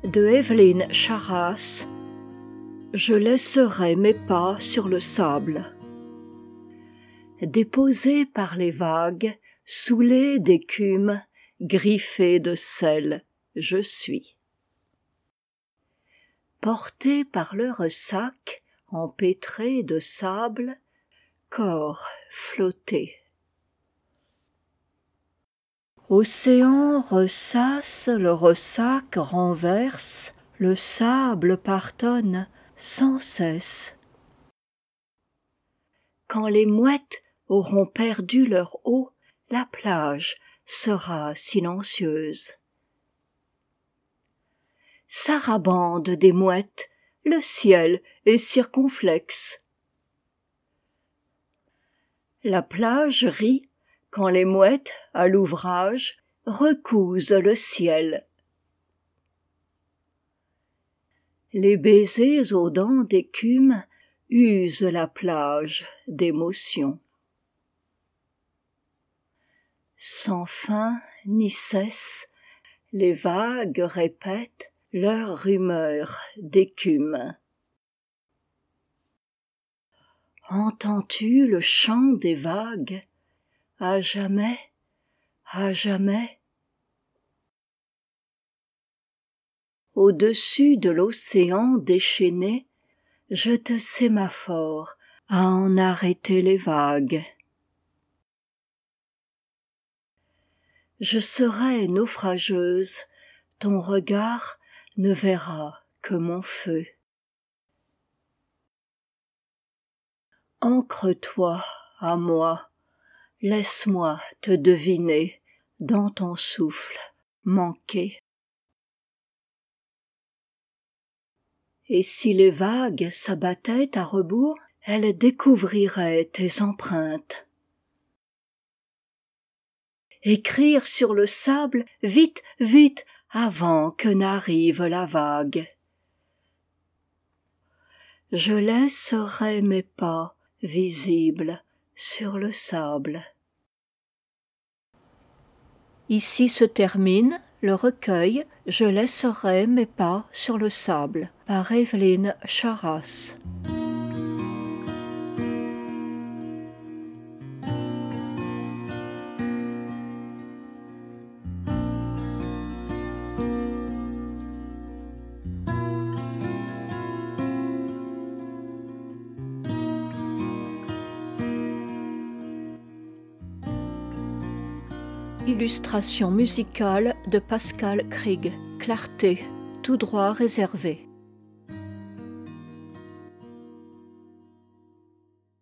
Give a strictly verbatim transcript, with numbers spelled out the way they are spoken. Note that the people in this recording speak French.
de Évelyne Charras. Je laisserai mes pas sur le sable. Déposé par les vagues, saoulé d'écume, griffé de sel, je suis. Porté par le ressac, empêtré de sable, corps flotté. Océan ressasse, le ressac renverse, le sable partonne sans cesse. Quand les mouettes auront perdu leur eau, la plage sera silencieuse. Sarabande des mouettes, le ciel est circonflexe. La plage rit quand les mouettes, à l'ouvrage, recousent le ciel. Les baisers aux dents d'écume usent la plage d'émotion. Sans fin ni cesse, les vagues répètent leur rumeur d'écume. Entends-tu le chant des vagues? À jamais, à jamais. Au-dessus de l'océan déchaîné, je te sémaphore à en arrêter les vagues. Je serai naufrageuse, ton regard ne verra que mon feu. Ancre-toi à moi, laisse-moi te deviner dans ton souffle manqué. Et si les vagues s'abattaient à rebours, elles découvriraient tes empreintes. Écrire sur le sable, vite, vite, avant que n'arrive la vague. Je laisserai mes pas visibles sur le sable. Ici se termine le recueil « Je laisserai mes pas sur le sable » par Évelyne Charras. Illustration musicale de Pascal Krieg. Clarté, tout droit réservé.